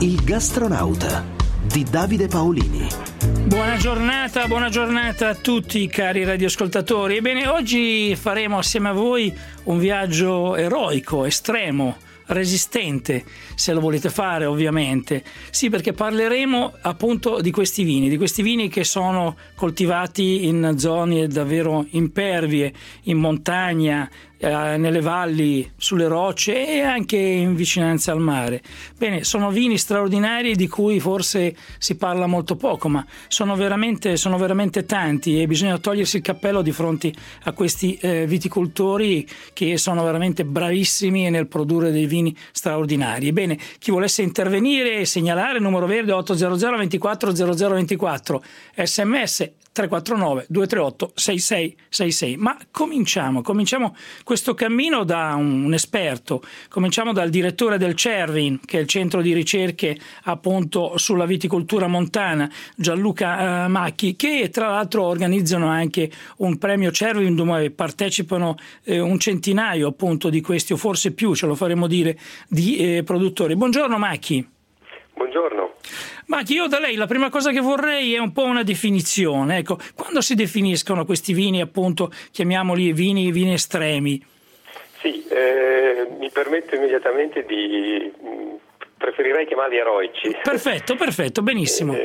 Il gastronauta di Davide Paolini. Buona giornata a tutti cari radioascoltatori. Ebbene, oggi faremo assieme a voi un viaggio eroico, estremo, resistente, se lo volete fare ovviamente. Sì, perché parleremo appunto di questi vini che sono coltivati in zone davvero impervie, in montagna, nelle valli, sulle rocce e anche in vicinanza al mare. Bene, sono vini straordinari di cui forse si parla molto poco, ma sono veramente tanti e bisogna togliersi il cappello di fronte a questi viticoltori che sono veramente bravissimi nel produrre dei vini straordinari. Bene, chi volesse intervenire e segnalare, numero verde 800 24 0024, sms 349 238 6666. Ma cominciamo questo cammino da un esperto. Cominciamo dal direttore del CERVIN, che è il centro di ricerche appunto sulla viticoltura montana, Gianluca Macchi, che tra l'altro organizzano anche un premio CERVIN dove partecipano un centinaio appunto di questi, o forse più, ce lo faremo dire, di produttori. Buongiorno Macchi. Buongiorno. Macchi, io da lei la prima cosa che vorrei è un po' una definizione. Ecco, quando si definiscono questi vini, appunto, chiamiamoli vini estremi? Sì, mi permetto immediatamente preferirei chiamarli eroici. Perfetto, benissimo.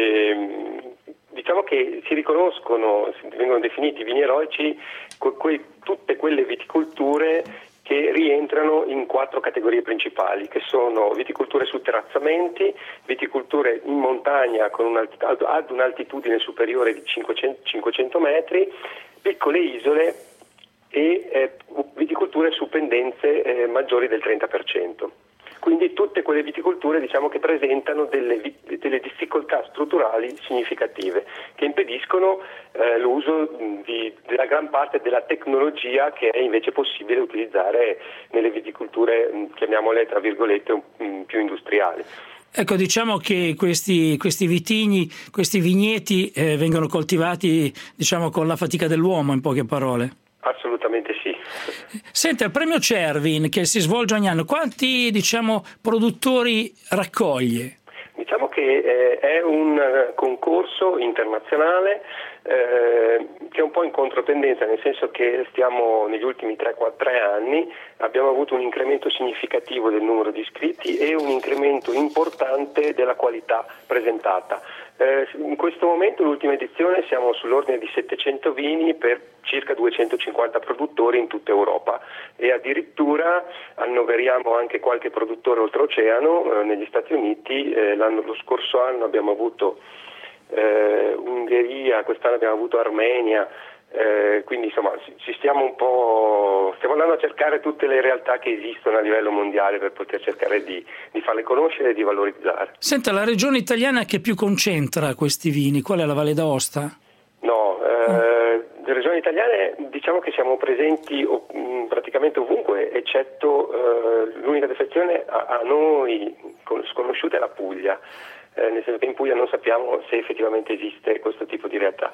Diciamo che si riconoscono, vengono definiti vini eroici tutte quelle viticolture che rientrano in 4 categorie principali, che sono viticolture su terrazzamenti, viticolture in montagna ad un'altitudine superiore di 500 metri, piccole isole e viticolture su pendenze maggiori del 30%. Quindi tutte quelle viticolture, diciamo, che presentano delle difficoltà strutturali significative che impediscono l'uso della gran parte della tecnologia che è invece possibile utilizzare nelle viticolture, chiamiamole tra virgolette, più industriali. Ecco, diciamo che questi vitigni, questi vigneti vengono coltivati, diciamo, con la fatica dell'uomo, in poche parole. Assolutamente sì. Senta, il premio CERVIN che si svolge ogni anno, quanti, diciamo, produttori raccoglie? Diciamo che è un concorso internazionale che è un po' in controtendenza, nel senso che stiamo negli ultimi 3 anni abbiamo avuto un incremento significativo del numero di iscritti e un incremento importante della qualità presentata. In questo momento, l'ultima edizione, siamo sull'ordine di 700 vini per circa 250 produttori in tutta Europa e addirittura annoveriamo anche qualche produttore oltreoceano negli Stati Uniti. Lo scorso anno abbiamo avuto Ungheria, quest'anno abbiamo avuto Armenia, quindi insomma stiamo andando a cercare tutte le realtà che esistono a livello mondiale per poter cercare di farle conoscere e di valorizzare. Senta, la regione italiana che più concentra questi vini, qual è, la Valle d'Aosta? No, le regioni italiane diciamo che siamo presenti praticamente ovunque, eccetto l'unica defezione a noi sconosciuta è la Puglia. Nel senso che in Puglia non sappiamo se effettivamente esiste questo tipo di realtà.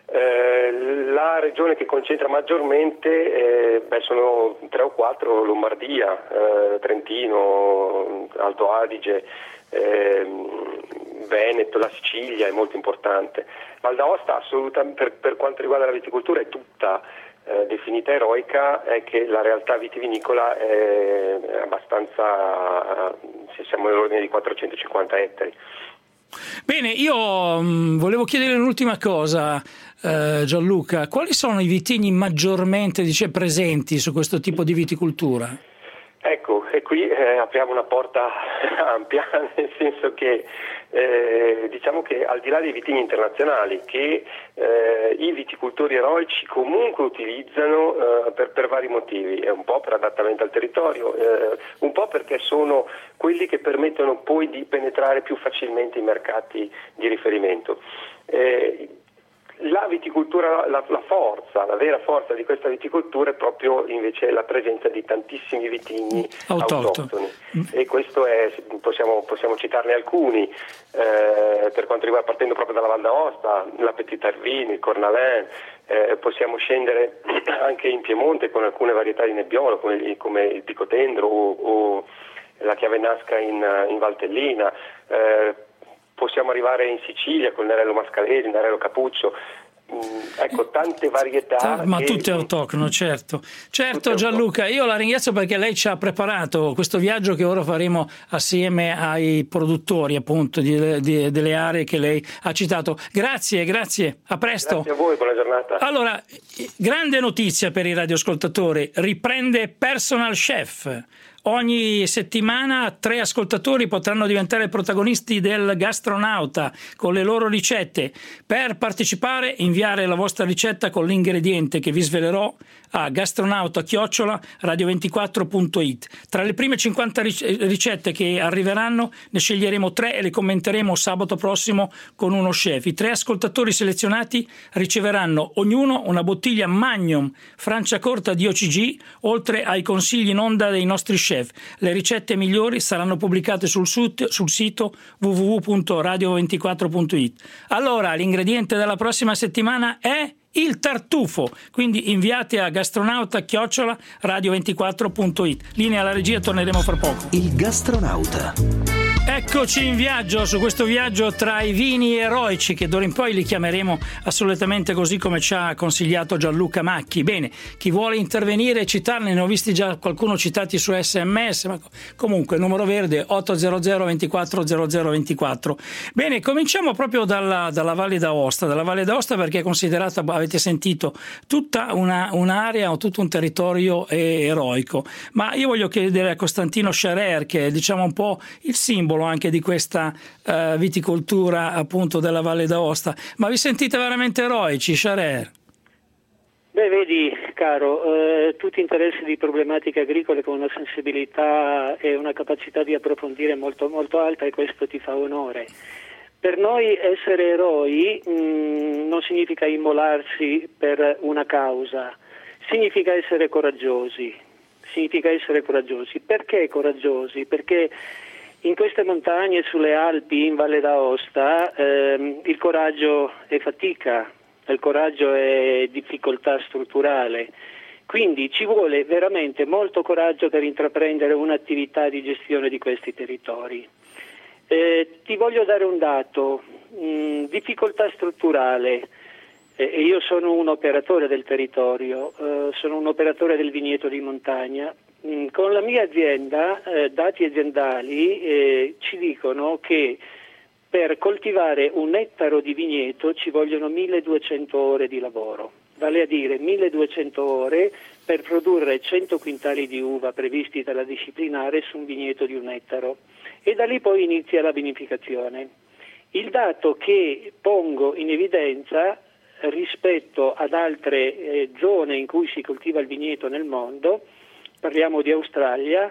La regione che concentra maggiormente sono 3 o 4, Lombardia, Trentino, Alto Adige, Veneto, la Sicilia è molto importante. Val d'Aosta assolutamente, per quanto riguarda la viticoltura, è tutta definita eroica, è che la realtà vitivinicola è abbastanza, siamo nell'ordine di 450 ettari. Bene, io volevo chiedere un'ultima cosa, Gianluca. Quali sono i vitigni maggiormente presenti su questo tipo di viticoltura? Ecco, e qui apriamo una porta ampia, nel senso che diciamo che al di là dei vitigni internazionali che i viticoltori eroici comunque utilizzano per vari motivi, un po' per adattamento al territorio, un po' perché sono quelli che permettono poi di penetrare più facilmente i mercati di riferimento. La viticoltura, la vera forza di questa viticoltura è proprio invece la presenza di tantissimi vitigni autoctoni, e questo possiamo citarne alcuni, per quanto riguarda, partendo proprio dalla Val d'Aosta, la Petit Arvin, il Cornalin, possiamo scendere anche in Piemonte con alcune varietà di Nebbiolo come il Picotendro o la Chiave Nasca in Valtellina, possiamo arrivare in Sicilia con il Nerello Mascalesi, il Nerello Capuccio. Ecco, tante varietà. Ma tutte autoctone, certo. Gianluca, io la ringrazio perché lei ci ha preparato questo viaggio che ora faremo assieme ai produttori appunto delle aree che lei ha citato. Grazie, a presto. Grazie a voi, buona giornata. Allora, grande notizia per i radioascoltatori, riprende Personal Chef. Ogni settimana 3 ascoltatori potranno diventare protagonisti del Gastronauta con le loro ricette. Per partecipare, inviare la vostra ricetta con l'ingrediente che vi svelerò a gastronauta@radio24.it. Tra le prime 50 ricette che arriveranno ne sceglieremo 3 e le commenteremo sabato prossimo con uno chef. I 3 ascoltatori selezionati riceveranno ognuno una bottiglia Magnum Franciacorta di OCG, oltre ai consigli in onda dei nostri chef. Le ricette migliori saranno pubblicate sul sito www.radio24.it. Allora, l'ingrediente della prossima settimana è il tartufo, quindi inviate a gastronauta@radio24.it. Linea alla regia, torneremo fra poco. Il Gastronauta. Eccoci in viaggio, su questo viaggio tra i vini eroici, che d'ora in poi li chiameremo assolutamente così come ci ha consigliato Gianluca Macchi. Bene, chi vuole intervenire e citarne, ne ho visti già qualcuno citati su SMS, ma comunque numero verde 800 24 0024. Bene, cominciamo proprio dalla Valle d'Aosta, perché è considerata, avete sentito, tutta un'area o tutto un territorio eroico. Ma io voglio chiedere a Costantino Scherer, che è diciamo un po' il simbolo anche di questa viticoltura appunto della Valle d'Aosta, ma vi sentite veramente eroici, Scherer? Beh, vedi caro, tutti interessi di problematiche agricole con una sensibilità e una capacità di approfondire molto, molto alta, e questo ti fa onore. Per noi essere eroi non significa immolarsi per una causa, significa essere coraggiosi. Perché coraggiosi? Perché in queste montagne, sulle Alpi, in Valle d'Aosta, il coraggio è fatica, il coraggio è difficoltà strutturale. Quindi ci vuole veramente molto coraggio per intraprendere un'attività di gestione di questi territori. Ti voglio dare un dato, difficoltà strutturale. Io sono un operatore del territorio, sono un operatore del vigneto di montagna. Con la mia azienda, dati aziendali ci dicono che per coltivare un ettaro di vigneto ci vogliono 1200 ore di lavoro, vale a dire 1200 ore per produrre 100 quintali di uva previsti dalla disciplinare su un vigneto di un ettaro, e da lì poi inizia la vinificazione. Il dato che pongo in evidenza rispetto ad altre zone in cui si coltiva il vigneto nel mondo, parliamo di Australia,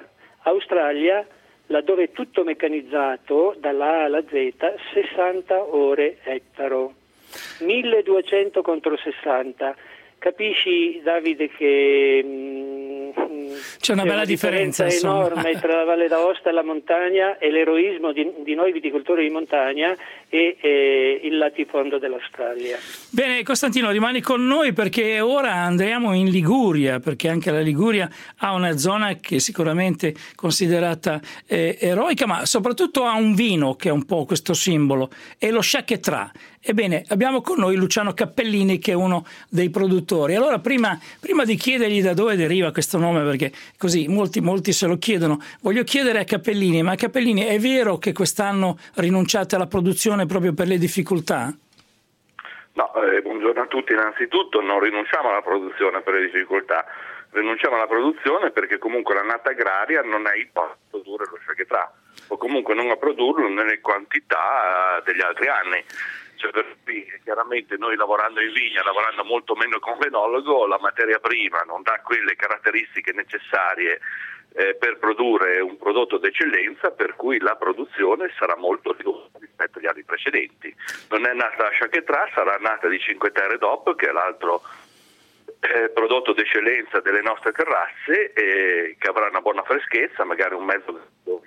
laddove è tutto meccanizzato dalla A alla Z, 60 ore ettaro, 1200 contro 60. Capisci, Davide, che c'è una bella differenza enorme tra la Valle d'Aosta e la montagna, e l'eroismo di noi viticoltori di montagna e il latifondo dell'Australia. Bene, Costantino, rimani con noi perché ora andiamo in Liguria, perché anche la Liguria ha una zona che è sicuramente considerata eroica, ma soprattutto ha un vino che è un po' questo simbolo, è lo Chaquetrà. Ebbene, abbiamo con noi Luciano Cappellini, che è uno dei produttori. Allora, prima di chiedergli da dove deriva questo nome, perché così molti se lo chiedono, voglio chiedere a Cappellini: ma Cappellini, è vero che quest'anno rinunciate alla produzione proprio per le difficoltà? No, buongiorno a tutti. Innanzitutto non rinunciamo alla produzione per le difficoltà, rinunciamo alla produzione perché comunque l'annata agraria non è ipotesi a produrre lo Chaquetrà, o comunque non a produrlo nelle quantità degli altri anni. Cioè, per cui chiaramente noi lavorando in vigna, lavorando molto meno con l'enologo, la materia prima non dà quelle caratteristiche necessarie per produrre un prodotto d'eccellenza, per cui la produzione sarà molto ridotta rispetto agli anni precedenti. Non è nata la Chaquetrà, sarà nata di 5 Terre DOP, che è l'altro prodotto d'eccellenza delle nostre terrazze, che avrà una buona freschezza, magari un mezzo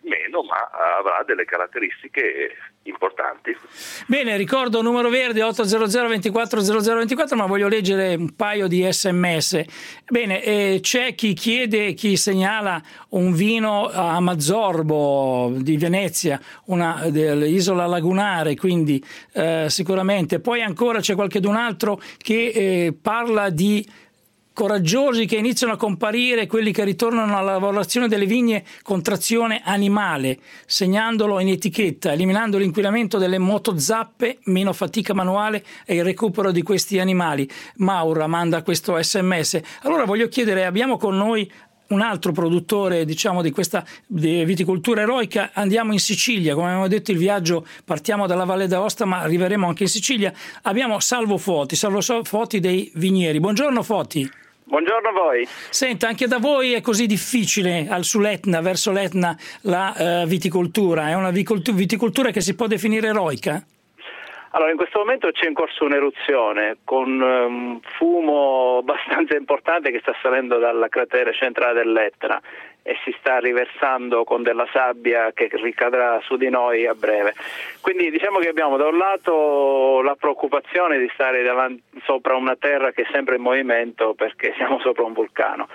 meno, ma avrà delle caratteristiche importanti. Bene, ricordo numero verde 800 24 0024, ma voglio leggere un paio di sms. Bene, c'è chi chiede, chi segnala un vino a Mazzorbo di Venezia, una dell'isola lagunare, quindi sicuramente. Poi ancora c'è qualcun altro che parla di coraggiosi che iniziano a comparire, quelli che ritornano alla lavorazione delle vigne con trazione animale, segnandolo in etichetta, eliminando l'inquinamento delle motozappe, meno fatica manuale e il recupero di questi animali. Maura manda questo sms. Allora voglio chiedere, abbiamo con noi un altro produttore, diciamo, di questa viticoltura eroica. Andiamo in Sicilia, come abbiamo detto il viaggio, partiamo dalla Valle d'Aosta ma arriveremo anche in Sicilia. Abbiamo Salvo Foti dei Vinieri. Buongiorno Foti. Buongiorno a voi. Senta, anche da voi è così difficile sull'Etna, verso l'Etna, la viticoltura? È una viticoltura che si può definire eroica? Allora, in questo momento c'è in corso un'eruzione con un fumo abbastanza importante che sta salendo dalla cratere centrale dell'Etna e si sta riversando con della sabbia che ricadrà su di noi a breve. Quindi diciamo che abbiamo da un lato la preoccupazione di stare sopra una terra che è sempre in movimento perché siamo sopra un vulcano.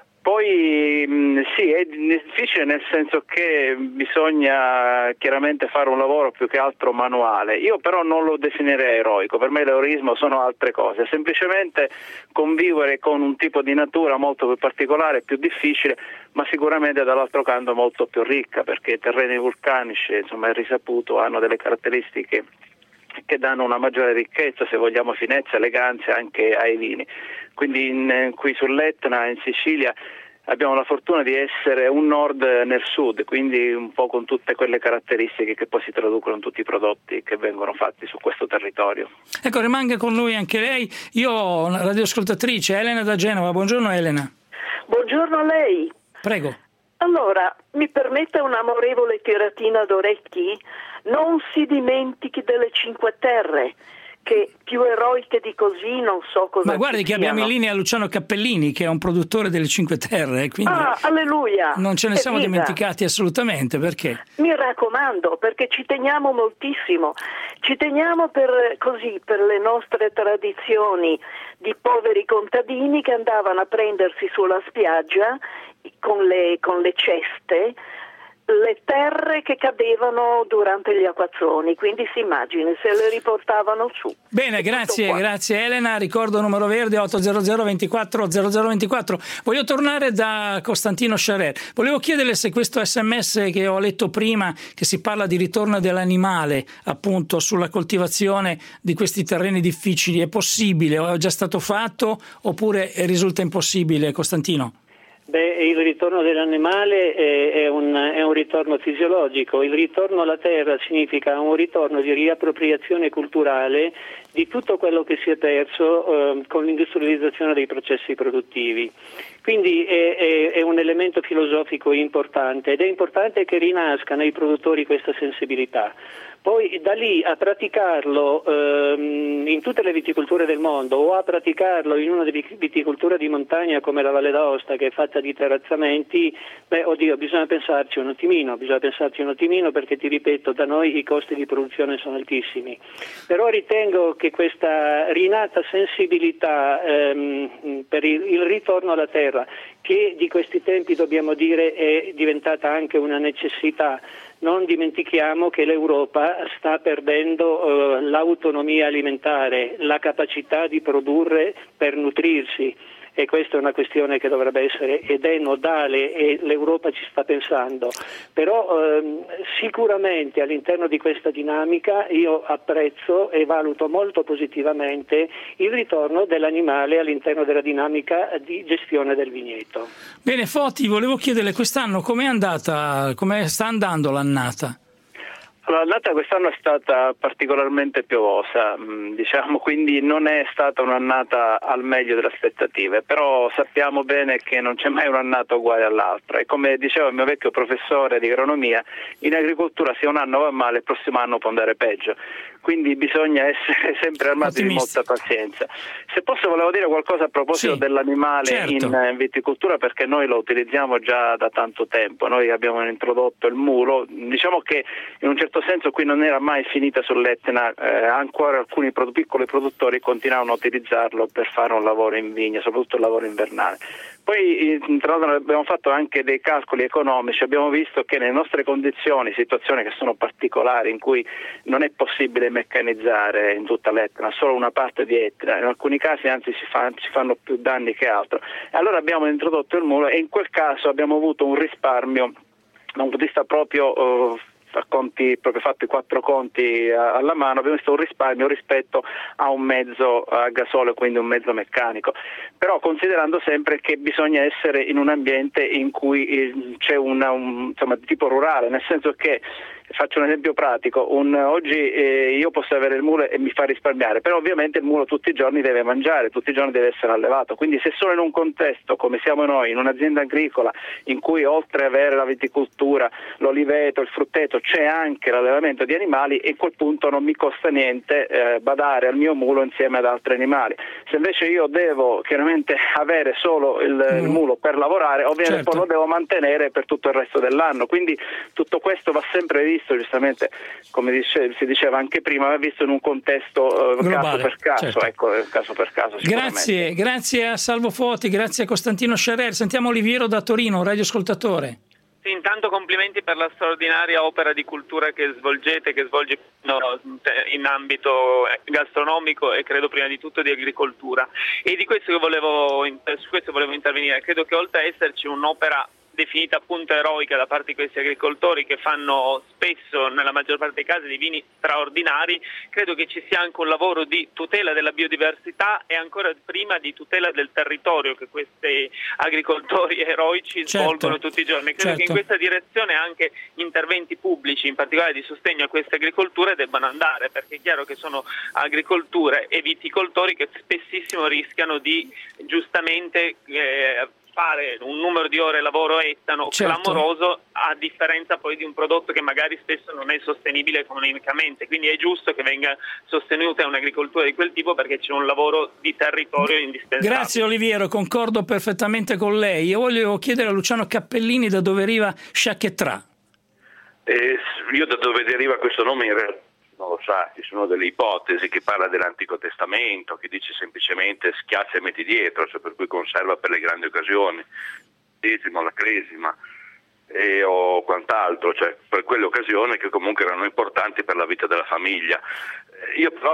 Poi sì, è difficile nel senso che bisogna chiaramente fare un lavoro più che altro manuale. Io però non lo definirei eroico, per me l'eroismo sono altre cose, semplicemente convivere con un tipo di natura molto più particolare, più difficile, ma sicuramente dall'altro canto molto più ricca, perché i terreni vulcanici, insomma, è risaputo, hanno delle caratteristiche che danno una maggiore ricchezza, se vogliamo finezza, eleganza anche ai vini. Quindi qui sull'Etna, in Sicilia, abbiamo la fortuna di essere un nord nel sud, quindi un po' con tutte quelle caratteristiche che poi si traducono in tutti i prodotti che vengono fatti su questo territorio. Ecco, rimanga con noi anche lei. Io ho una radioascoltatrice, Elena da Genova. Buongiorno Elena. Buongiorno a lei. Prego. Allora, mi permette un'amorevole tiratina d'orecchi? Non si dimentichi delle Cinque Terre, che più eroiche di così non so cosa. Ma guardi che abbiamo in linea Luciano Cappellini, che è un produttore delle Cinque Terre, quindi alleluia, non ce ne siamo dimenticati assolutamente. Perché? Mi raccomando, perché ci teniamo moltissimo, ci teniamo per le nostre tradizioni di poveri contadini che andavano a prendersi sulla spiaggia con le ceste le terre che cadevano durante gli acquazzoni, quindi si immagini se le riportavano su. Bene, grazie Elena. Ricordo numero verde 800 24 0024. Voglio tornare da Costantino Sciarer. Volevo chiederle se questo sms che ho letto prima, che si parla di ritorno dell'animale appunto sulla coltivazione di questi terreni difficili, è possibile o è già stato fatto oppure risulta impossibile, Costantino? Il ritorno dell'animale è un ritorno fisiologico. Il ritorno alla terra significa un ritorno di riappropriazione culturale di tutto quello che si è perso con l'industrializzazione dei processi produttivi. Quindi è un elemento filosofico importante ed è importante che rinasca nei produttori questa sensibilità. Poi da lì a praticarlo in tutte le viticolture del mondo o a praticarlo in una viticoltura di montagna come la Valle d'Aosta, che è fatta di terrazzamenti, bisogna pensarci un attimino perché ti ripeto, da noi i costi di produzione sono altissimi. Però ritengo che questa rinata sensibilità per il ritorno alla terra, che di questi tempi dobbiamo dire è diventata anche una necessità. Non dimentichiamo che l'Europa sta perdendo l'autonomia alimentare, la capacità di produrre per nutrirsi, e questa è una questione che dovrebbe essere ed è nodale e l'Europa ci sta pensando. Però sicuramente all'interno di questa dinamica io apprezzo e valuto molto positivamente il ritorno dell'animale all'interno della dinamica di gestione del vigneto. Bene, Foti, volevo chiederle quest'anno come sta andando l'annata? Allora, l'annata quest'anno è stata particolarmente piovosa, diciamo, quindi non è stata un'annata al meglio delle aspettative, però sappiamo bene che non c'è mai un'annata uguale all'altra, e come diceva il mio vecchio professore di agronomia, in agricoltura se un anno va male il prossimo anno può andare peggio, quindi bisogna essere sempre armati di molta pazienza. Se posso, volevo dire qualcosa a proposito dell'animale, certo, in viticoltura, perché noi lo utilizziamo già da tanto tempo. Noi abbiamo introdotto il mulo, diciamo che in un certo senso qui non era mai finita sull'Etna, ancora alcuni piccoli produttori continuavano a utilizzarlo per fare un lavoro in vigna, soprattutto il lavoro invernale. Poi tra l'altro abbiamo fatto anche dei calcoli economici, abbiamo visto che nelle nostre condizioni, situazioni che sono particolari, in cui non è possibile meccanizzare in tutta l'Etna, solo una parte di Etna, in alcuni casi anzi si fanno più danni che altro. E allora abbiamo introdotto il mulo, e in quel caso abbiamo avuto un risparmio da un punto di vista proprio a conti, proprio fatto i 4 conti alla mano, abbiamo visto un risparmio rispetto a un mezzo a gasolio, quindi un mezzo meccanico, però considerando sempre che bisogna essere in un ambiente in cui c'è insomma, di tipo rurale, nel senso che, faccio un esempio pratico, oggi io posso avere il mulo e mi fa risparmiare, però ovviamente il mulo tutti i giorni deve mangiare, tutti i giorni deve essere allevato, quindi se sono in un contesto come siamo noi, in un'azienda agricola in cui oltre ad avere la viticoltura, l'oliveto, il frutteto, c'è anche l'allevamento di animali, e a quel punto non mi costa niente badare al mio mulo insieme ad altri animali. Se invece io devo chiaramente avere solo il mulo per lavorare, ovviamente poi lo devo mantenere per tutto il resto dell'anno, quindi tutto questo va sempre visto, giustamente, come si diceva anche prima, va visto in un contesto caso per caso, ecco, caso per caso. Grazie a Salvo Foti, grazie a Costantino Sciarer. Sentiamo Oliviero da Torino, radioascoltatore. Sì, intanto complimenti per la straordinaria opera di cultura che svolge in ambito gastronomico e credo prima di tutto di agricoltura. E su questo volevo intervenire. Credo che oltre a esserci un'opera definita appunto eroica da parte di questi agricoltori che fanno spesso, nella maggior parte dei casi, dei vini straordinari, credo che ci sia anche un lavoro di tutela della biodiversità e ancora prima di tutela del territorio che questi agricoltori eroici svolgono tutti i giorni. Credo che in questa direzione anche interventi pubblici, in particolare di sostegno a queste agricolture, debbano andare, perché è chiaro che sono agricolture e viticoltori che spessissimo rischiano di giustamente fare un numero di ore lavoro etano clamoroso, a differenza poi di un prodotto che magari spesso non è sostenibile economicamente, quindi è giusto che venga sostenuta un'agricoltura di quel tipo, perché c'è un lavoro di territorio indispensabile. Grazie Oliviero, concordo perfettamente con lei. Io voglio chiedere a Luciano Cappellini da dove deriva Sciacchetrà. Io da dove deriva questo nome in realtà non lo sa, ci sono delle ipotesi, che parla dell'Antico Testamento, che dice semplicemente schiaccia e metti dietro, cioè per cui conserva per le grandi occasioni, la cresima o quant'altro, cioè per quelle occasioni che comunque erano importanti per la vita della famiglia. Io però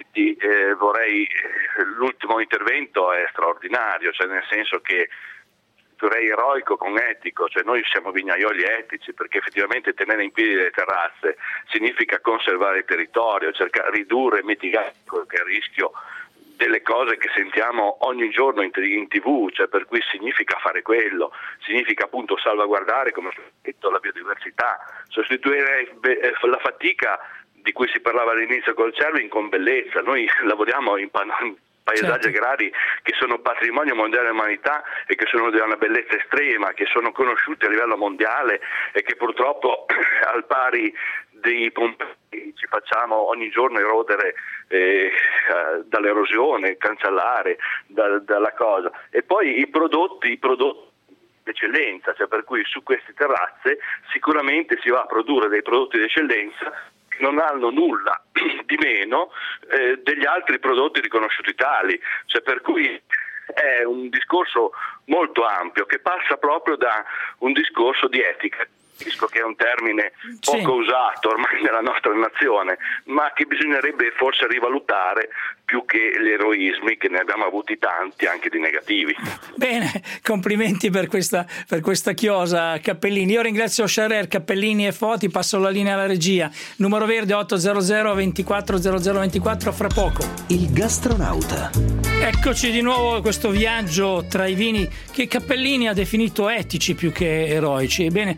l'ultimo intervento è straordinario, cioè nel senso che direi eroico con etico, cioè noi siamo vignaioli etici, perché effettivamente tenere in piedi le terrazze significa conservare il territorio, cercare di ridurre e mitigare qualche rischio delle cose che sentiamo ogni giorno in TV, cioè per cui significa fare quello, significa appunto salvaguardare, come ho detto, la biodiversità, sostituire la fatica di cui si parlava all'inizio col Cervin con bellezza. Noi lavoriamo in paesaggi agrari che sono patrimonio mondiale dell'umanità e che sono di una bellezza estrema, che sono conosciuti a livello mondiale e che purtroppo al pari dei Pompei ci facciamo ogni giorno erodere dall'erosione, cancellare dalla cosa. E poi i prodotti d'eccellenza, cioè per cui su queste terrazze sicuramente si va a produrre dei prodotti d'eccellenza che non hanno nulla di meno degli altri prodotti riconosciuti tali, cioè per cui è un discorso molto ampio che passa proprio da un discorso di etica. Capisco che è un termine poco usato ormai nella nostra nazione, ma che bisognerebbe forse rivalutare più che gli eroismi, che ne abbiamo avuti tanti anche di negativi. Bene, complimenti per questa chiosa, Cappellini. Io ringrazio Sciarer, Cappellini e Foti, passo la linea alla regia. Numero verde 800 24 0024, fra poco. Il gastronauta. Eccoci di nuovo a questo viaggio tra i vini che Cappellini ha definito etici più che eroici. Ebbene, sentiamo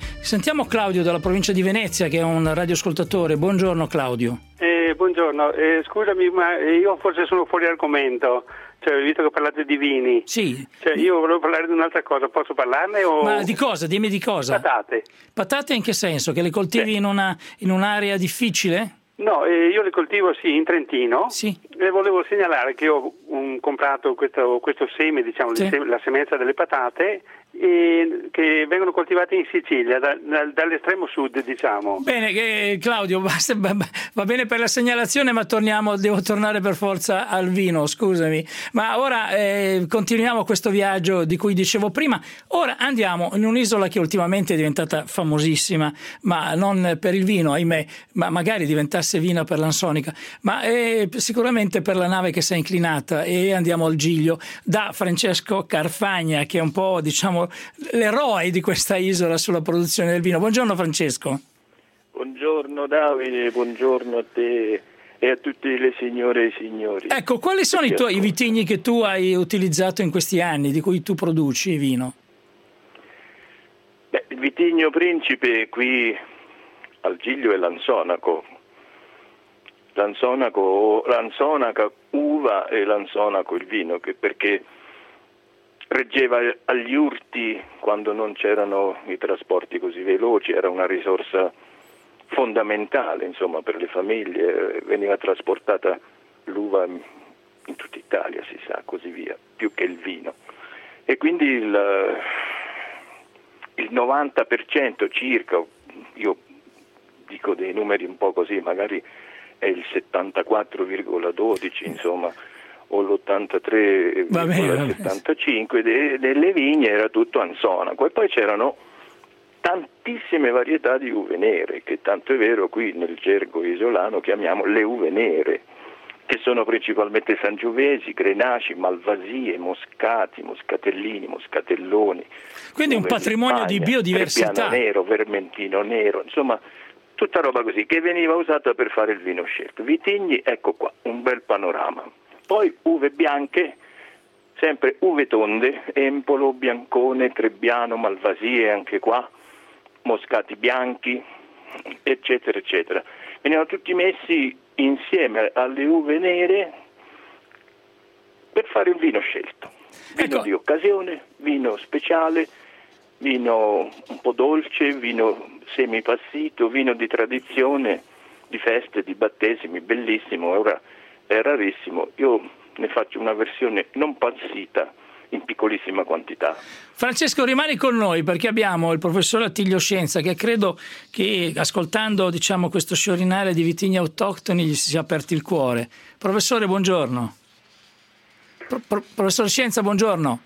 sentiamo Claudio dalla provincia di Venezia, che è un radioascoltatore. Buongiorno Claudio. Buongiorno, scusami, ma io forse sono fuori argomento, cioè, visto che parlate di vini. Sì. Cioè, io volevo parlare di un'altra cosa, posso parlarne? Ma di cosa? Dimmi di cosa. Patate. Patate in che senso? Che le coltivi in un'area difficile? No, io le coltivo in Trentino. Sì. E volevo segnalare che ho comprato questo seme, diciamo, la semenza delle patate, che vengono coltivate in Sicilia, dall'estremo sud, diciamo. Bene, Claudio, va bene per la segnalazione, ma devo tornare per forza al vino, scusami. Ma ora continuiamo questo viaggio di cui dicevo prima. Ora andiamo in un'isola che ultimamente è diventata famosissima, ma non per il vino, ahimè, ma magari diventasse vino per l'ansonica, ma sicuramente per la nave che si è inclinata, e andiamo al Giglio da Francesco Carfagna, che è un po', diciamo, l'eroe di questa isola sulla produzione del vino. Buongiorno Francesco. Buongiorno Davide, buongiorno a te e a tutte le signore e signori. Ecco, quali sono i vitigni che tu hai utilizzato in questi anni, di cui tu produci vino? Il vitigno principe qui al Giglio è l'Ansonaco. L'Ansonaca uva e l'Ansonaco il vino, perché reggeva agli urti quando non c'erano i trasporti così veloci, era una risorsa fondamentale, insomma, per le famiglie. Veniva trasportata l'uva in tutta Italia, si sa, così via, più che il vino. E quindi il 90% circa, io dico dei numeri un po' così, magari è il 74,12, insomma, o l'83,75 delle vigne era tutto Ansonaco, e poi c'erano tantissime varietà di uve nere, che tanto è vero qui nel gergo isolano chiamiamo le uve nere, che sono principalmente sangiovesi, grenaci, malvasie, moscati, moscatellini, moscatelloni. Quindi un patrimonio di biodiversità. Trebbiano nero, vermentino nero, insomma tutta roba così che veniva usata per fare il vino scelto. Vitigni, ecco qua, un bel panorama. Poi uve bianche, sempre uve tonde, Empolo, Biancone, Trebbiano, Malvasie, anche qua, moscati bianchi, eccetera, eccetera. Venivano tutti messi insieme alle uve nere per fare il vino scelto. Vino di occasione, vino speciale, vino un po' dolce, vino semipassito, vino di tradizione, di feste, di battesimi, bellissimo. Ora è rarissimo, io ne faccio una versione non pansita in piccolissima quantità. Francesco, rimani con noi perché abbiamo il professor Attilio Scienza, che credo che ascoltando, diciamo, questo sciorinare di vitigni autoctoni gli si sia aperto il cuore. Professore, buongiorno. Professor Scienza, buongiorno.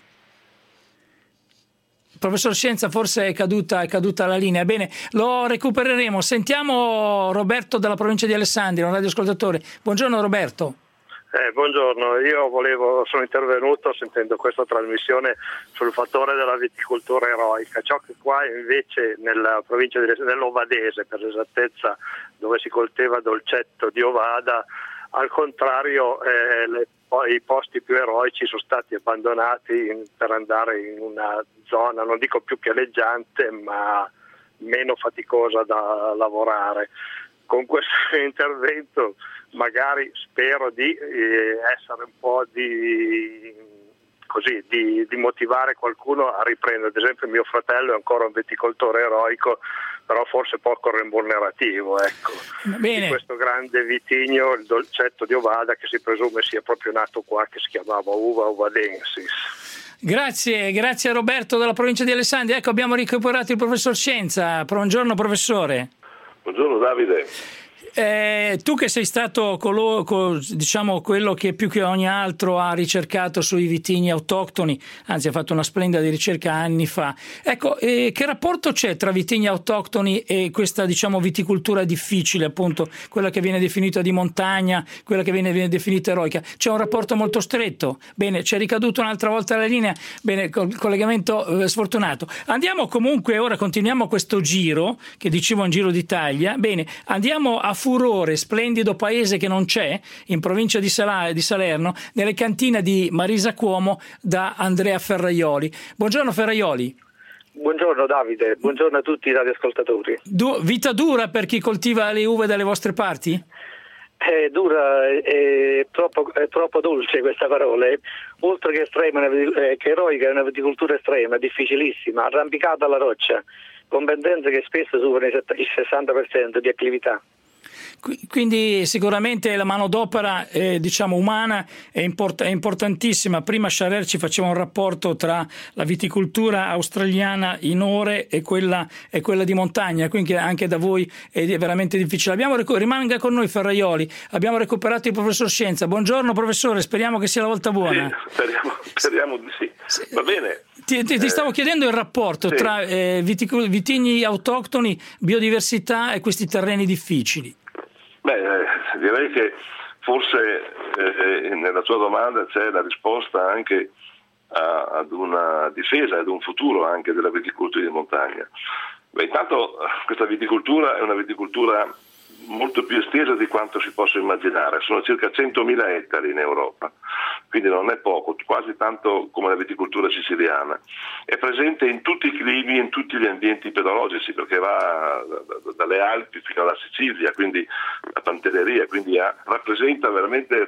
Professor Scienza, forse è caduta la linea. Bene, lo recupereremo. Sentiamo Roberto dalla provincia di Alessandria, un radioascoltatore. Buongiorno Roberto. Buongiorno, io sono intervenuto sentendo questa trasmissione sul fattore della viticoltura eroica, ciò che qua invece nella provincia dell'Ovadese, per l'esattezza, dove si coltiva dolcetto di Ovada, al contrario i posti più eroici sono stati abbandonati per andare in una zona, non dico più pianeggiante, ma meno faticosa da lavorare. Con questo intervento magari spero di essere un po' di motivare qualcuno a riprendere. Ad esempio mio fratello è ancora un viticoltore eroico, però forse poco remunerativo, ecco. Bene. Di questo grande vitigno, il dolcetto di Ovada, che si presume sia proprio nato qua, che si chiamava Uva ovadensis. Grazie a Roberto dalla provincia di Alessandria. Ecco, abbiamo recuperato il professor Scienza. Buongiorno professore. Buongiorno Davide. Tu che sei stato diciamo quello che più che ogni altro ha ricercato sui vitigni autoctoni, anzi ha fatto una splendida ricerca anni fa, ecco, che rapporto c'è tra vitigni autoctoni e questa, diciamo, viticoltura difficile, appunto quella che viene definita di montagna, quella che viene definita eroica? C'è un rapporto molto stretto. Bene, c'è ricaduto un'altra volta la linea. Bene, collegamento sfortunato. Andiamo comunque, ora continuiamo questo giro che dicevo, un giro d'Italia. Bene, andiamo a Furore, splendido paese che non c'è, in provincia di Salerno, nelle cantine di Marisa Cuomo, da Andrea Ferraioli. Buongiorno Ferraioli. Buongiorno Davide, buongiorno a tutti i radioascoltatori. Vita dura per chi coltiva le uve dalle vostre parti? È dura, è troppo dolce questa parola, oltre che estrema, che eroica, è una viticoltura estrema, difficilissima, arrampicata alla roccia, con pendenze che spesso superano il 60% di acclività. Quindi sicuramente la manodopera umana è importantissima. Prima Sciarer ci faceva un rapporto tra la viticoltura australiana in ore e quella di montagna, quindi anche da voi è veramente difficile. Rimanga con noi Ferraioli, abbiamo recuperato il professor Scienza. Buongiorno professore, speriamo che sia la volta buona. Sì, speriamo di sì. Va bene. Ti stavo chiedendo il rapporto tra vitigni autoctoni, biodiversità e questi terreni difficili. Direi che forse nella tua domanda c'è la risposta anche ad una difesa, ad un futuro anche della viticoltura di montagna. Intanto questa viticoltura è una viticoltura molto più estesa di quanto si possa immaginare, sono circa 100.000 ettari in Europa, quindi non è poco, quasi tanto come la viticoltura siciliana. È presente in tutti i climi, in tutti gli ambienti pedologici, perché va dalle Alpi fino alla Sicilia, quindi la Pantelleria, quindi rappresenta veramente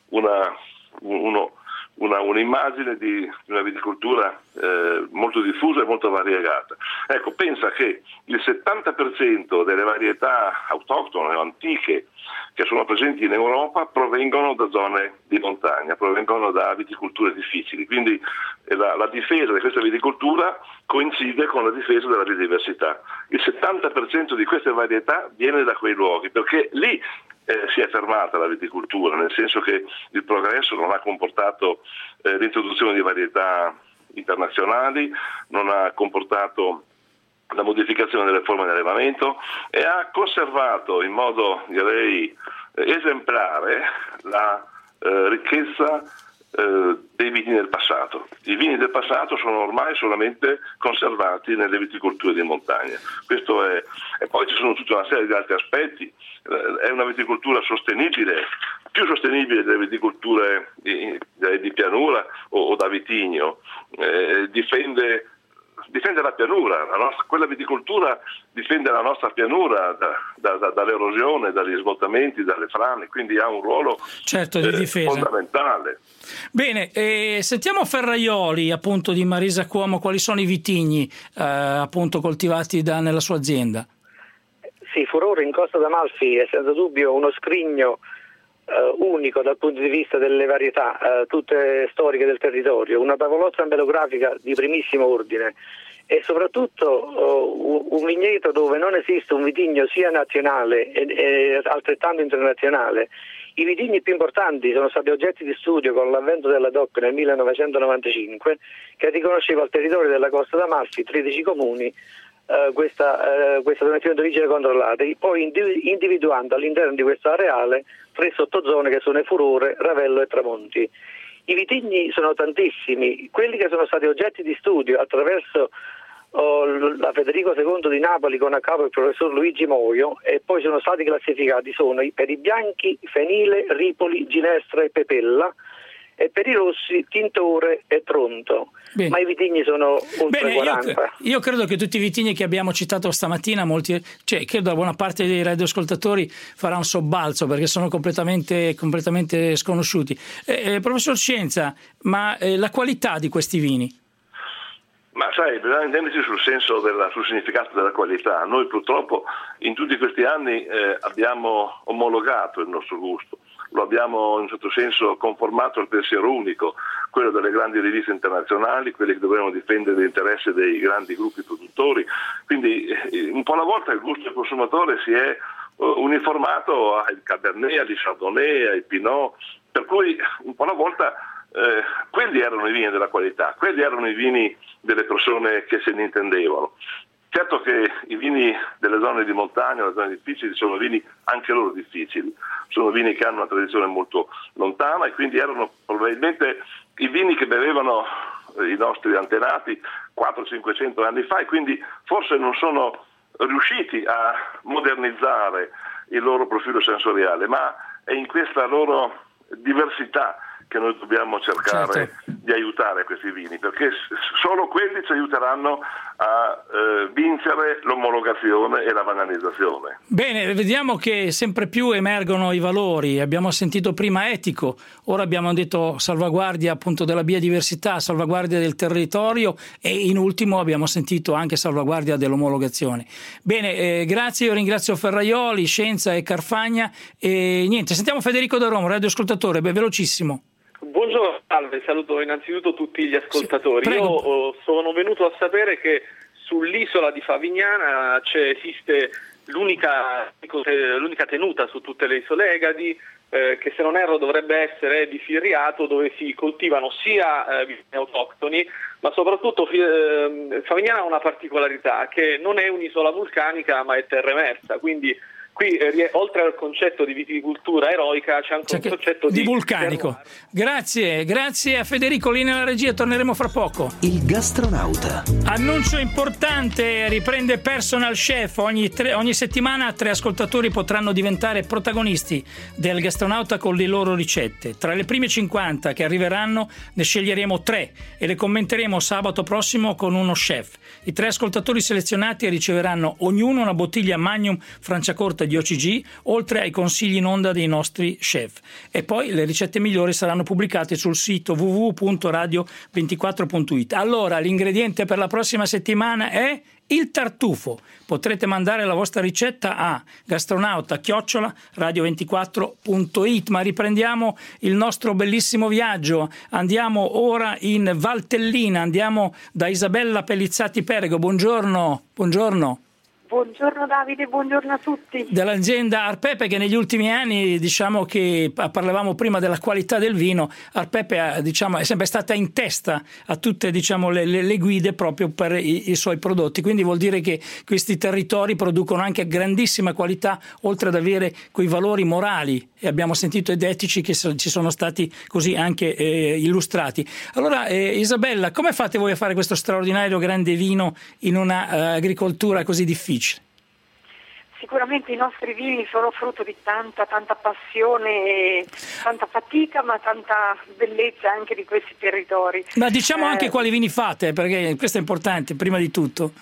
un'immagine di una viticoltura molto diffusa e molto variegata. Ecco, pensa che il 70% delle varietà autoctone o antiche che sono presenti in Europa provengono da zone di montagna, provengono da viticolture difficili, quindi la difesa di questa viticoltura coincide con la difesa della biodiversità. Il 70% di queste varietà viene da quei luoghi, perché lì si è fermata la viticoltura, nel senso che il progresso non ha comportato l'introduzione di varietà internazionali, non ha comportato la modificazione delle forme di allevamento e ha conservato in modo, direi, esemplare la ricchezza dei vini del passato. I vini del passato sono ormai solamente conservati nelle viticolture di montagna. Questo è, e poi ci sono tutta una serie di altri aspetti. È una viticoltura sostenibile, più sostenibile delle viticolture di pianura o da vitigno, difende la pianura, quella viticoltura difende la nostra pianura dall'erosione, dagli smottamenti, dalle frane, quindi ha un ruolo di difesa fondamentale. Bene, sentiamo Ferraioli appunto di Marisa Cuomo, quali sono i vitigni appunto coltivati nella sua azienda? Sì, Furore in Costa d'Amalfi è senza dubbio uno scrigno unico dal punto di vista delle varietà, tutte storiche del territorio, una tavolozza ambelografica di primissimo ordine e soprattutto un vigneto dove non esiste un vitigno sia nazionale e altrettanto internazionale. I vitigni più importanti sono stati oggetti di studio con l'avvento della DOC nel 1995, che riconosceva al territorio della Costa d'Amalfi, 13 comuni, questa donazione d'origine controllata, poi individuando all'interno di questo areale 3 sottozone che sono Furore, Ravello e Tramonti. I vitigni sono tantissimi, quelli che sono stati oggetti di studio attraverso la Federico II di Napoli con a capo il professor Luigi Moio e poi sono stati classificati sono per i bianchi Fenile, Ripoli, Ginestra e Pepella e per i rossi Tintore e Tronto. Bene. Ma i vitigni sono oltre 40. Io credo che tutti i vitigni che abbiamo citato stamattina, credo la buona parte dei radioascoltatori farà un sobbalzo perché sono completamente sconosciuti. Professor Scienza, ma la qualità di questi vini? Ma sai, bisogna intenderci sul significato della qualità. Noi purtroppo in tutti questi anni abbiamo omologato il nostro gusto. Lo abbiamo in un certo senso conformato al pensiero unico, quello delle grandi riviste internazionali, quelli che dovevano difendere l'interesse dei grandi gruppi produttori. Quindi un po' alla volta il gusto del consumatore si è uniformato al Cabernet, agli Chardonnay, ai Pinot, per cui un po' alla volta quelli erano i vini della qualità, quelli erano i vini delle persone che se ne intendevano. Certo che i vini delle zone di montagna, le zone difficili, sono vini anche loro difficili, sono vini che hanno una tradizione molto lontana e quindi erano probabilmente i vini che bevevano i nostri antenati 400-500 anni fa e quindi forse non sono riusciti a modernizzare il loro profilo sensoriale, ma è in questa loro diversità che noi dobbiamo cercare di aiutare questi vini, perché solo quelli ci aiuteranno a vincere l'omologazione e la banalizzazione. Bene, vediamo che sempre più emergono i valori. Abbiamo sentito prima etico, ora abbiamo detto salvaguardia appunto della biodiversità, salvaguardia del territorio e in ultimo abbiamo sentito anche salvaguardia dell'omologazione. Bene, grazie, io ringrazio Ferraioli, Scienza e Carfagna e niente, sentiamo Federico da Roma, radioascoltatore, velocissimo. Buongiorno, salve, saluto innanzitutto tutti gli ascoltatori. Sì, io sono venuto a sapere che sull'isola di Favignana esiste l'unica tenuta su tutte le isole Egadi, che se non erro dovrebbe essere di Firriato, dove si coltivano sia vini autoctoni, ma soprattutto Favignana ha una particolarità, che non è un'isola vulcanica ma è terra emersa, quindi qui oltre al concetto di viticoltura eroica c'è anche un concetto di vulcanico. Grazie a Federico, lì nella regia, torneremo fra poco. Il gastronauta. Annuncio importante, riprende Personal Chef, ogni settimana 3 ascoltatori potranno diventare protagonisti del gastronauta con le loro ricette. Tra le prime 50 che arriveranno ne sceglieremo 3 e le commenteremo sabato prossimo con uno chef. I 3 ascoltatori selezionati riceveranno ognuno una bottiglia Magnum Franciacorta di OCG, oltre ai consigli in onda dei nostri chef. E poi le ricette migliori saranno pubblicate sul sito www.radio24.it. Allora, l'ingrediente per la prossima settimana è il tartufo. Potrete mandare la vostra ricetta a gastronauta@radio24.it. Ma riprendiamo il nostro bellissimo viaggio. Andiamo ora in Valtellina, andiamo da Isabella Pellizzati Perego. Buongiorno. Buongiorno Davide, buongiorno a tutti. Dell'azienda Arpepe, che negli ultimi anni, diciamo che parlavamo prima della qualità del vino, Arpepe è sempre stata in testa a tutte le guide proprio per i suoi prodotti, quindi vuol dire che questi territori producono anche grandissima qualità, oltre ad avere quei valori morali, e abbiamo sentito, ed etici, che ci sono stati così anche illustrati. Allora Isabella, come fate voi a fare questo straordinario grande vino in una agricoltura così difficile? Sicuramente i nostri vini sono frutto di tanta passione, tanta fatica, ma tanta bellezza anche di questi territori. Ma diciamo anche quali vini fate, perché questo è importante, prima di tutto.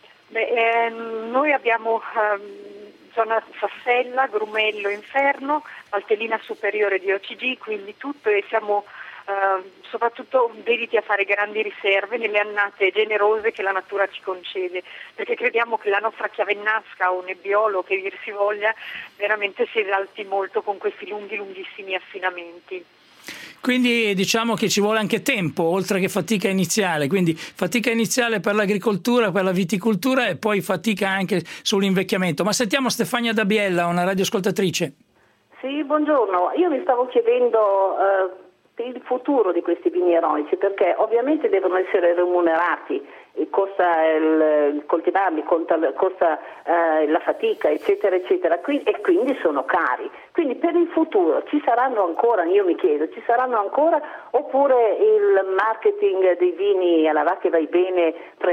Noi abbiamo zona Sassella, Grumello, Inferno, Valtellina superiore di OCG, quindi tutto, e siamo soprattutto dediti a fare grandi riserve nelle annate generose che la natura ci concede, perché crediamo che la nostra chiavennasca o nebbiolo, che dir si voglia, veramente si esalti molto con questi lunghissimi affinamenti. Quindi diciamo che ci vuole anche tempo, oltre che fatica iniziale, quindi fatica iniziale per l'agricoltura, per la viticoltura, e poi fatica anche sull'invecchiamento. Ma sentiamo Stefania da Biella, una radioascoltatrice. Sì, buongiorno. Io mi stavo chiedendo il futuro di questi vini eroici, perché ovviamente devono essere remunerati, costa coltivarli, costa la fatica, eccetera eccetera, e quindi sono cari. Quindi per il futuro ci saranno ancora, io mi chiedo, ci saranno ancora, oppure il marketing dei vini alla va che vai bene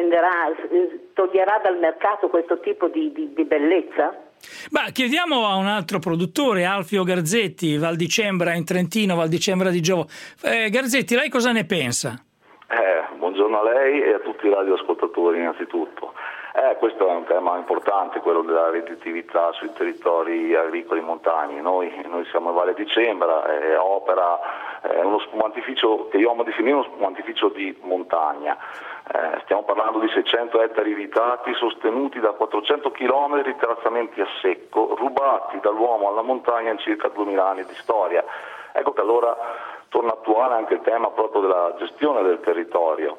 toglierà dal mercato questo tipo di bellezza? Ma chiediamo a un altro produttore, Alfio Garzetti, Val di Cembra in Trentino, Val di Cembra di Giovo. Garzetti, lei cosa ne pensa? Buongiorno a lei e a tutti i radioascoltatori innanzitutto. Questo è un tema importante, quello della redditività sui territori agricoli montani. Noi siamo in Valle di Cembra, opera uno spumantificio che io amo definire uno spumantificio di montagna. Stiamo parlando di 600 ettari evitati, sostenuti da 400 km di terrazzamenti a secco, rubati dall'uomo alla montagna in circa 2000 anni di storia. Ecco che allora torna attuale anche il tema proprio della gestione del territorio.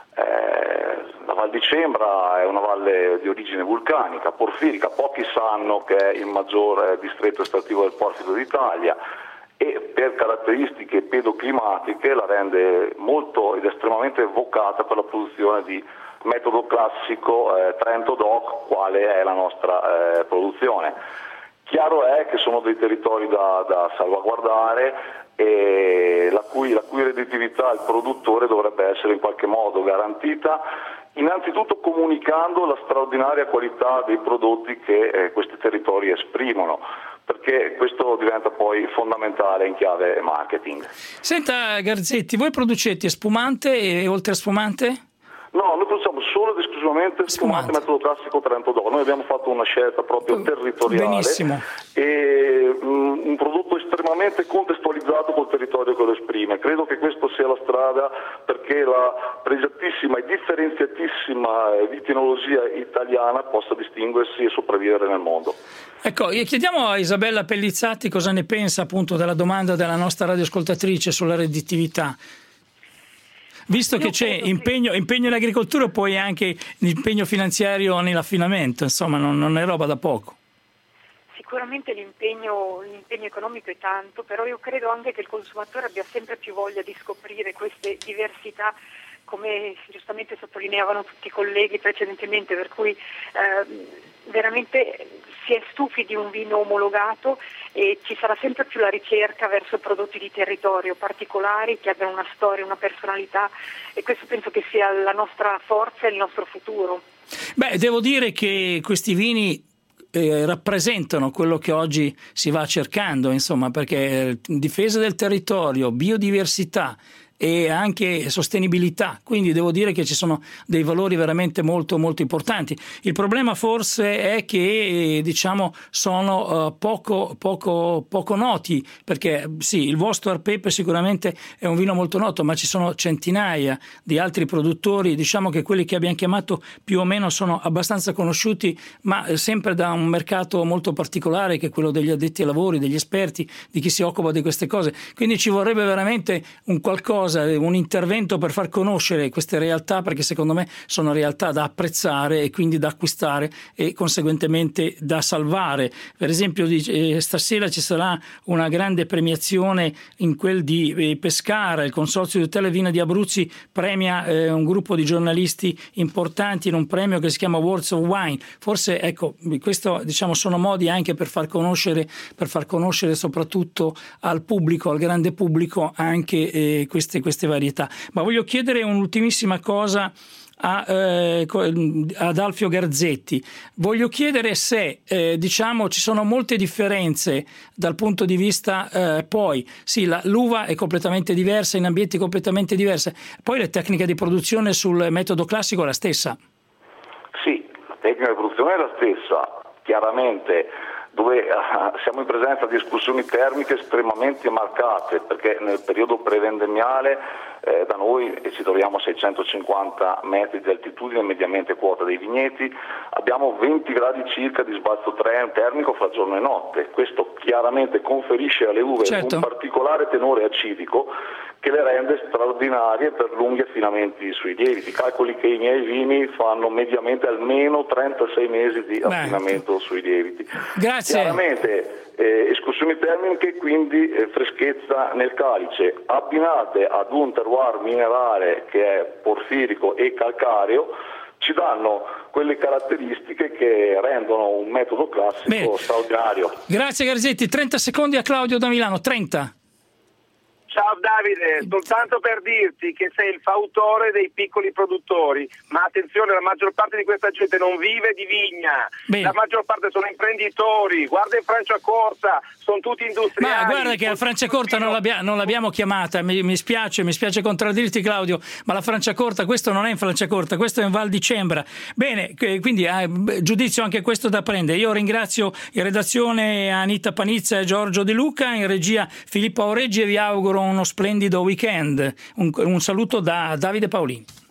La Val di Cembra è una valle di origine vulcanica, porfirica, pochi sanno che è il maggior distretto estrattivo del porfido d'Italia, e per caratteristiche pedoclimatiche la rende molto ed estremamente vocata per la produzione di metodo classico Trento DOC, quale è la nostra produzione. Chiaro è che sono dei territori da salvaguardare, e la cui redditività al produttore dovrebbe essere in qualche modo garantita, innanzitutto comunicando la straordinaria qualità dei prodotti che questi territori esprimono. perché questo diventa poi fondamentale in chiave marketing. Senta Garzetti, voi producete spumante e oltre a spumante? No, noi produciamo solo ed esclusivamente spumante metodo classico Trento d'Oro. Noi abbiamo fatto una scelta proprio territoriale. Benissimo. E un prodotto estremamente contestualizzato col territorio che lo esprime. Credo che questa sia la strada perché la pregiatissima e differenziatissima vitinologia italiana possa distinguersi e sopravvivere nel mondo. Ecco, chiediamo a Isabella Pellizzati cosa ne pensa appunto della domanda della nostra radioascoltatrice sulla redditività. Visto che c'è impegno in agricoltura, poi anche l'impegno finanziario nell'affinamento, insomma non è roba da poco. Sicuramente l'impegno economico è tanto, però io credo anche che il consumatore abbia sempre più voglia di scoprire queste diversità, come giustamente sottolineavano tutti i colleghi precedentemente, per cui veramente si è stufi di un vino omologato e ci sarà sempre più la ricerca verso prodotti di territorio particolari che abbiano una storia, una personalità, e questo penso che sia la nostra forza e il nostro futuro. Beh, devo dire che questi vini rappresentano quello che oggi si va cercando, insomma, perché difesa del territorio, biodiversità e anche sostenibilità, quindi devo dire che ci sono dei valori veramente molto molto importanti. Il problema forse è che sono poco noti, perché sì, il vostro Arpepe sicuramente è un vino molto noto, ma ci sono centinaia di altri produttori, diciamo che quelli che abbiamo chiamato più o meno sono abbastanza conosciuti, ma sempre da un mercato molto particolare, che è quello degli addetti ai lavori, degli esperti, di chi si occupa di queste cose. Quindi ci vorrebbe veramente un intervento per far conoscere queste realtà, perché secondo me sono realtà da apprezzare e quindi da acquistare e conseguentemente da salvare. Per esempio stasera ci sarà una grande premiazione in quel di Pescara, il Consorzio di Hotel e Vino di Abruzzi premia un gruppo di giornalisti importanti in un premio che si chiama Words of Wine. Forse ecco, questo sono modi anche per far conoscere soprattutto al pubblico, al grande pubblico, anche queste varietà. Ma voglio chiedere un'ultimissima cosa ad Alfio Garzetti. Voglio chiedere se ci sono molte differenze dal punto di vista poi sì, l'uva è completamente diversa in ambienti completamente diversi, poi la tecnica di produzione sul metodo classico è la stessa. Sì, la tecnica di produzione è la stessa, chiaramente dove siamo in presenza di escursioni termiche estremamente marcate, perché nel periodo prevendemmiale da noi ci troviamo a 650 metri di altitudine mediamente quota dei vigneti, abbiamo 20 gradi circa di sbalzo termico fra giorno e notte. Questo chiaramente conferisce alle uve un particolare tenore acidico che le rende straordinarie per lunghi affinamenti sui lieviti. Calcoli che i miei vini fanno mediamente almeno 36 mesi di affinamento sui lieviti. Grazie. Chiaramente escursioni termiche, quindi freschezza nel calice, abbinate ad un terroir minerale che è porfirico e calcareo, ci danno quelle caratteristiche che rendono un metodo classico straordinario. Grazie Garzetti. 30 secondi a Claudio da Milano. 30. Ciao Davide, soltanto per dirti che sei il fautore dei piccoli produttori, ma attenzione, la maggior parte di questa gente non vive di vigna. La maggior parte sono imprenditori, guarda in Franciacorta, sono tutti industriali. Ma guarda che la Franciacorta non l'abbiamo chiamata, mi spiace contraddirti Claudio, ma la Franciacorta, questo non è in Franciacorta, questo è in Val di Cembra. Bene, quindi giudizio anche questo da prendere. Io ringrazio in redazione Anita Panizza e Giorgio De Luca, in regia Filippo Aureggi, e vi auguro uno splendido weekend. Un saluto da Davide Paolini.